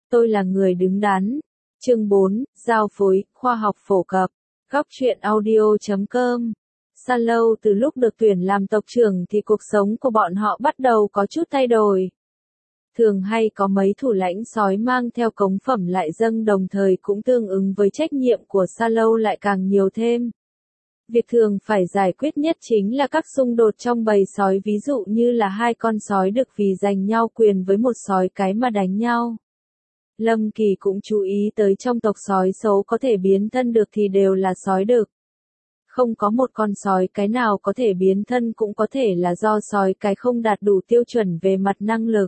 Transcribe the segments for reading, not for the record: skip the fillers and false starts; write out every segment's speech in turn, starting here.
Tôi là người đứng đắn. Chương 4, Giao phối, khoa học phổ cập. Góc truyện audio.com. Salo từ lúc được tuyển làm tộc trưởng thì cuộc sống của bọn họ bắt đầu có chút thay đổi. Thường hay có mấy thủ lãnh sói mang theo cống phẩm lại dâng, đồng thời cũng tương ứng với trách nhiệm của Salo lại càng nhiều thêm. Việc thường phải giải quyết nhất chính là các xung đột trong bầy sói, ví dụ như là hai con sói đực vì giành nhau quyền với một sói cái mà đánh nhau. Lâm Kỳ cũng chú ý tới trong tộc sói xấu có thể biến thân được thì đều là sói đực. Không có một con sói cái nào có thể biến thân, cũng có thể là do sói cái không đạt đủ tiêu chuẩn về mặt năng lực.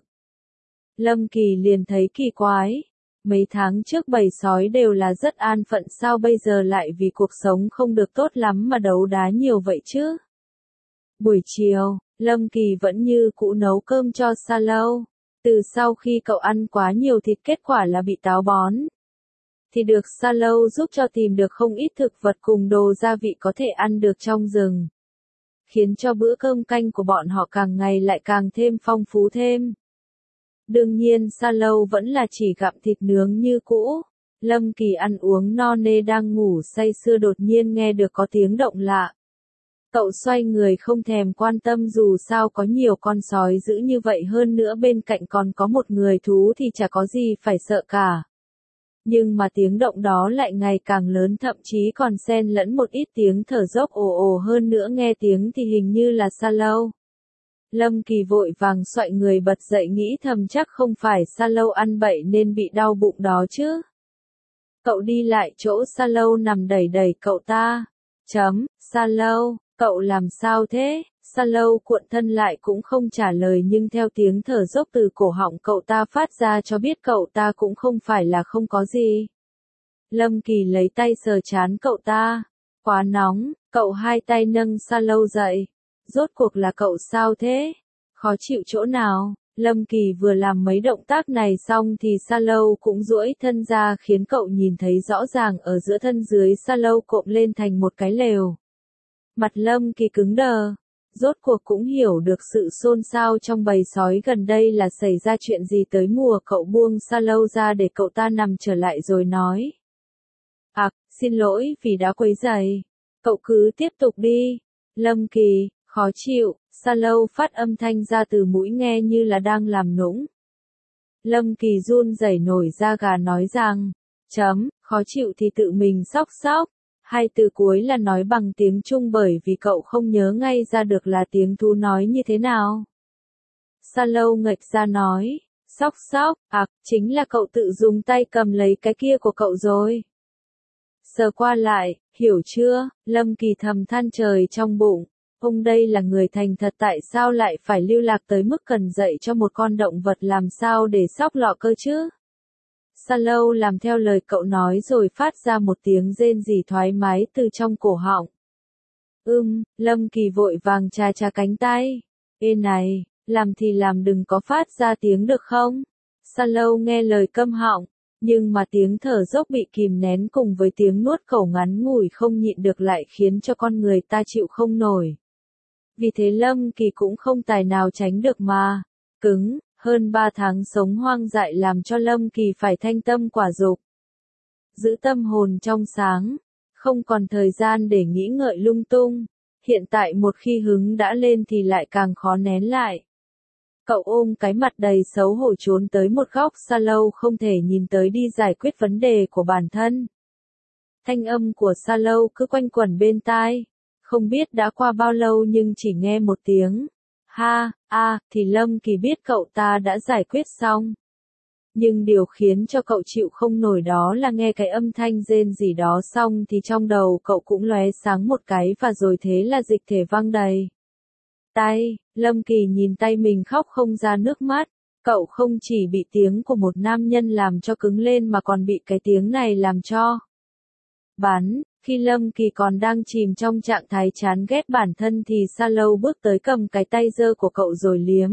Lâm Kỳ liền thấy kỳ quái. Mấy tháng trước bầy sói đều là rất an phận, sao bây giờ lại vì cuộc sống không được tốt lắm mà đấu đá nhiều vậy chứ? Buổi chiều, Lâm Kỳ vẫn như cũ nấu cơm cho Salo. Từ sau khi cậu ăn quá nhiều thịt, kết quả là bị táo bón. Thì được Salo giúp cho tìm được không ít thực vật cùng đồ gia vị có thể ăn được trong rừng. Khiến cho bữa cơm canh của bọn họ càng ngày lại càng thêm phong phú thêm. Đương nhiên Salo vẫn là chỉ gặm thịt nướng như cũ. Lâm Kỳ ăn uống no nê đang ngủ say sưa, đột nhiên nghe được có tiếng động lạ. Cậu xoay người không thèm quan tâm, dù sao có nhiều con sói dữ như vậy, hơn nữa bên cạnh còn có một người thú thì chả có gì phải sợ cả. Nhưng mà tiếng động đó lại ngày càng lớn, thậm chí còn xen lẫn một ít tiếng thở dốc ồ ồ, hơn nữa nghe tiếng thì hình như là Salo. Lâm Kỳ vội vàng xoay người bật dậy, nghĩ thầm chắc không phải Salo ăn bậy nên bị đau bụng đó chứ. Cậu đi lại chỗ Salo nằm đẩy đẩy cậu ta. Salo, cậu làm sao thế? Salo cuộn thân lại cũng không trả lời, nhưng theo tiếng thở dốc từ cổ họng cậu ta phát ra cho biết cậu ta cũng không phải là không có gì. Lâm Kỳ lấy tay sờ trán cậu ta. Quá nóng, cậu hai tay nâng Salo dậy. Rốt cuộc là cậu sao thế? Khó chịu chỗ nào? Lâm Kỳ vừa làm mấy động tác này xong thì Salo cũng duỗi thân ra, khiến cậu nhìn thấy rõ ràng ở giữa thân dưới Salo cộm lên thành một cái lều. Mặt Lâm Kỳ cứng đờ. Rốt cuộc cũng hiểu được sự xôn xao trong bầy sói gần đây là xảy ra chuyện gì tới mùa. Cậu buông Salo ra để cậu ta nằm trở lại rồi nói. Xin lỗi vì đã quấy rầy. Cậu cứ tiếp tục đi. Lâm Kỳ, khó chịu. Salo phát âm thanh ra từ mũi nghe như là đang làm nũng. Lâm Kỳ run rẩy nổi da gà nói rằng, khó chịu thì tự mình sóc sóc. Hai từ cuối là nói bằng tiếng Trung bởi vì cậu không nhớ ngay ra được là tiếng thú nói như thế nào. Salo nghệch ra nói, sóc sóc, chính là cậu tự dùng tay cầm lấy cái kia của cậu rồi. Sờ qua lại, hiểu chưa? Lâm Kỳ thầm than trời trong bụng. Ông đây là người thành thật, tại sao lại phải lưu lạc tới mức cần dạy cho một con động vật làm sao để sóc lọ cơ chứ? Salo làm theo lời cậu nói rồi phát ra một tiếng rên rỉ thoải mái từ trong cổ họng. Lâm Kỳ vội vàng chà chà cánh tay. Ê này, làm thì làm, đừng có phát ra tiếng được không? Salo nghe lời câm họng, nhưng mà tiếng thở dốc bị kìm nén cùng với tiếng nuốt khẩu ngắn ngủi không nhịn được lại khiến cho con người ta chịu không nổi. Vì thế Lâm Kỳ cũng không tài nào tránh được mà. Hơn 3 tháng sống hoang dại làm cho Lâm Kỳ phải thanh tâm quả dục. Giữ tâm hồn trong sáng, không còn thời gian để nghĩ ngợi lung tung. Hiện tại một khi hứng đã lên thì lại càng khó nén lại. Cậu ôm cái mặt đầy xấu hổ trốn tới một góc Salo không thể nhìn tới, đi giải quyết vấn đề của bản thân. Thanh âm của Salo cứ quanh quẩn bên tai. Không biết đã qua bao lâu nhưng chỉ nghe một tiếng thì Lâm Kỳ biết cậu ta đã giải quyết xong. Nhưng điều khiến cho cậu chịu không nổi đó là nghe cái âm thanh rên rỉ đó xong thì trong đầu cậu cũng lóe sáng một cái, và rồi thế là dịch thể văng đầy tay. Lâm Kỳ nhìn tay mình khóc không ra nước mắt. Cậu không chỉ bị tiếng của một nam nhân làm cho cứng lên mà còn bị cái tiếng này làm cho bắn. Khi Lâm Kỳ còn đang chìm trong trạng thái chán ghét bản thân thì Salo bước tới cầm cái tay dơ của cậu rồi liếm.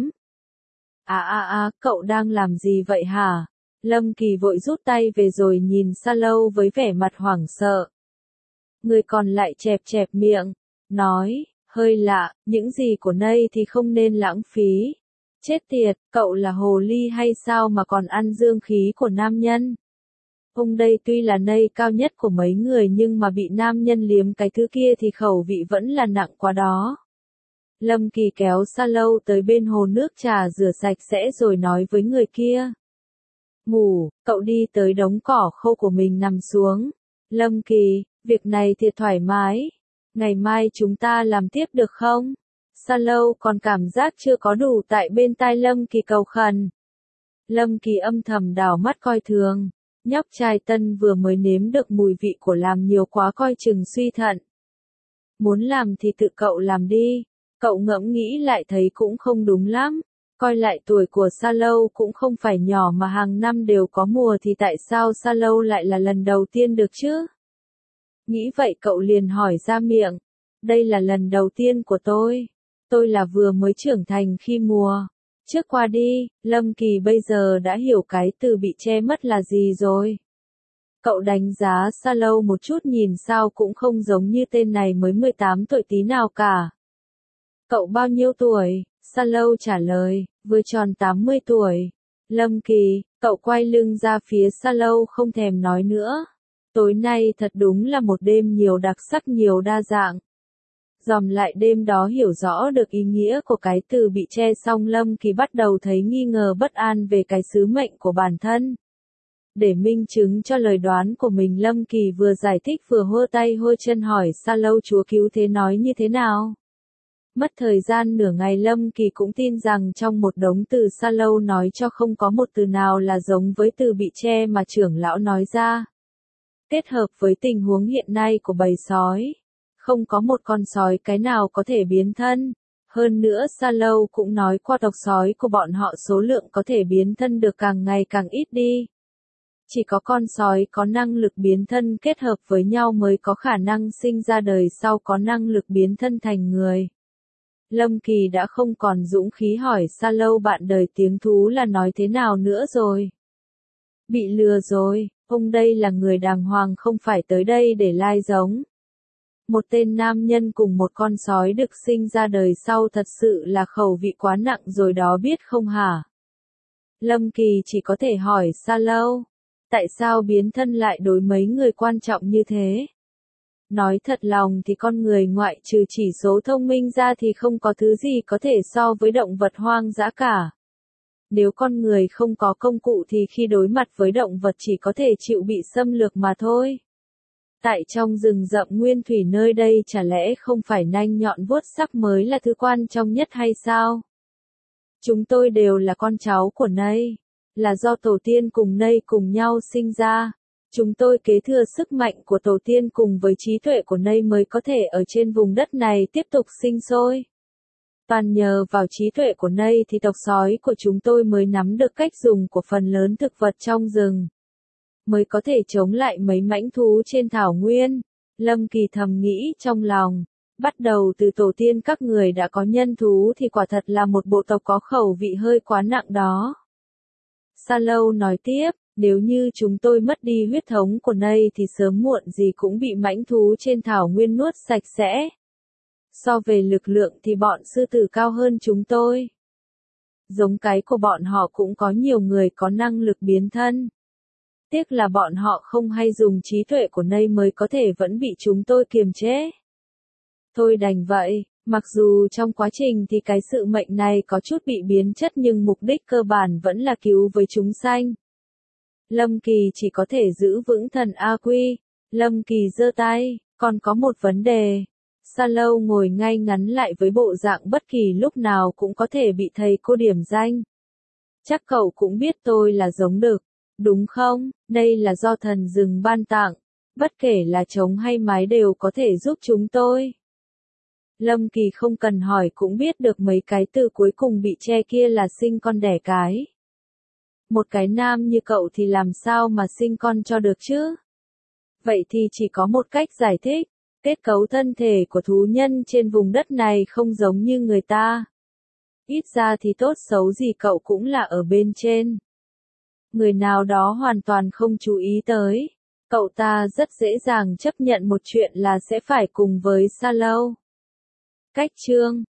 Cậu đang làm gì vậy hả? Lâm Kỳ vội rút tay về rồi nhìn Salo với vẻ mặt hoảng sợ. Người còn lại chẹp chẹp miệng, nói, hơi lạ, những gì của nây thì không nên lãng phí. Chết tiệt, cậu là hồ ly hay sao mà còn ăn dương khí của nam nhân? Ông đây tuy là nây cao nhất của mấy người nhưng mà bị nam nhân liếm cái thứ kia thì khẩu vị vẫn là nặng quá đó. Lâm Kỳ kéo Sa Lâu tới bên hồ nước trà rửa sạch sẽ rồi nói với người kia. Ngủ, cậu đi tới đống cỏ khô của mình nằm xuống. Lâm Kỳ, việc này thiệt thoải mái. Ngày mai chúng ta làm tiếp được không? Sa Lâu còn cảm giác chưa có đủ tại bên tai Lâm Kỳ cầu khẩn. Lâm Kỳ âm thầm đảo mắt coi thường. Nhóc trai tân vừa mới nếm được mùi vị của làm nhiều quá coi chừng suy thận. Muốn làm thì tự cậu làm đi. Cậu ngẫm nghĩ lại thấy cũng không đúng lắm. Coi lại tuổi của Sa Lâu cũng không phải nhỏ mà hàng năm đều có mùa thì tại sao Sa Lâu lại là lần đầu tiên được chứ? Nghĩ vậy cậu liền hỏi ra miệng. Đây là lần đầu tiên của tôi. Tôi là vừa mới trưởng thành khi mùa trước qua đi. Lâm Kỳ bây giờ đã hiểu cái từ bị che mất là gì rồi. Cậu đánh giá Sa Lâu một chút nhìn sao cũng không giống như tên này mới 18 tuổi tí nào cả. Cậu bao nhiêu tuổi? Sa Lâu trả lời, vừa tròn 80 tuổi. Lâm Kỳ, cậu quay lưng ra phía Sa Lâu không thèm nói nữa. Tối nay thật đúng là một đêm nhiều đặc sắc nhiều đa dạng. Dòm lại đêm đó hiểu rõ được ý nghĩa của cái từ bị che xong Lâm Kỳ bắt đầu thấy nghi ngờ bất an về cái sứ mệnh của bản thân. Để minh chứng cho lời đoán của mình Lâm Kỳ vừa giải thích vừa hô tay hô chân hỏi Sa Lâu chúa cứu thế nói như thế nào. Mất thời gian nửa ngày Lâm Kỳ cũng tin rằng trong một đống từ Sa Lâu nói cho không có một từ nào là giống với từ bị che mà trưởng lão nói ra. Kết hợp với tình huống hiện nay của bầy sói, không có một con sói cái nào có thể biến thân. Hơn nữa Sa Lâu cũng nói qua tộc sói của bọn họ số lượng có thể biến thân được càng ngày càng ít đi. Chỉ có con sói có năng lực biến thân kết hợp với nhau mới có khả năng sinh ra đời sau có năng lực biến thân thành người. Lâm Kỳ đã không còn dũng khí hỏi Sa Lâu bạn đời tiếng thú là nói thế nào nữa rồi. Bị lừa rồi, ông đây là người đàng hoàng không phải tới đây để lai giống. Một tên nam nhân cùng một con sói được sinh ra đời sau thật sự là khẩu vị quá nặng rồi đó biết không hả? Lâm Kỳ chỉ có thể hỏi Sa Lâu. Tại sao biến thân lại đối mấy người quan trọng như thế? Nói thật lòng thì con người ngoại trừ chỉ số thông minh ra thì không có thứ gì có thể so với động vật hoang dã cả. Nếu con người không có công cụ thì khi đối mặt với động vật chỉ có thể chịu bị xâm lược mà thôi. Tại trong rừng rậm nguyên thủy nơi đây chả lẽ không phải nanh nhọn vuốt sắc mới là thứ quan trọng nhất hay sao? Chúng tôi đều là con cháu của Nây, là do tổ tiên cùng Nây cùng nhau sinh ra. Chúng tôi kế thừa sức mạnh của tổ tiên cùng với trí tuệ của Nây mới có thể ở trên vùng đất này tiếp tục sinh sôi. Toàn nhờ vào trí tuệ của Nây thì tộc sói của chúng tôi mới nắm được cách dùng của phần lớn thực vật trong rừng. Mới có thể chống lại mấy mãnh thú trên thảo nguyên. Lâm Kỳ thầm nghĩ trong lòng. Bắt đầu từ tổ tiên các người đã có nhân thú thì quả thật là một bộ tộc có khẩu vị hơi quá nặng đó. Sa Lâu nói tiếp. Nếu như chúng tôi mất đi huyết thống của Nây thì sớm muộn gì cũng bị mãnh thú trên thảo nguyên nuốt sạch sẽ. So về lực lượng thì bọn sư tử cao hơn chúng tôi. Giống cái của bọn họ cũng có nhiều người có năng lực biến thân. Tiếc là bọn họ không hay dùng trí tuệ của Nây mới có thể vẫn bị chúng tôi kiềm chế. Thôi đành vậy, mặc dù trong quá trình thì cái sự mệnh này có chút bị biến chất nhưng mục đích cơ bản vẫn là cứu với chúng sanh. Lâm Kỳ chỉ có thể giữ vững thần A Quy. Lâm Kỳ giơ tay, còn có một vấn đề. Sa Lâu ngồi ngay ngắn lại với bộ dạng bất kỳ lúc nào cũng có thể bị thầy cô điểm danh. Chắc cậu cũng biết tôi là giống đực, đúng không? Đây là do thần rừng ban tặng. Bất kể là trống hay mái đều có thể giúp chúng tôi. Lâm Kỳ không cần hỏi cũng biết được mấy cái từ cuối cùng bị che kia là sinh con đẻ cái. Một cái nam như cậu thì làm sao mà sinh con cho được chứ? Vậy thì chỉ có một cách giải thích. Kết cấu thân thể của thú nhân trên vùng đất này không giống như người ta. Ít ra thì tốt xấu gì cậu cũng là ở bên trên. Người nào đó hoàn toàn không chú ý tới. Cậu ta rất dễ dàng chấp nhận một chuyện là sẽ phải cùng với Sa Lâu. Cách chương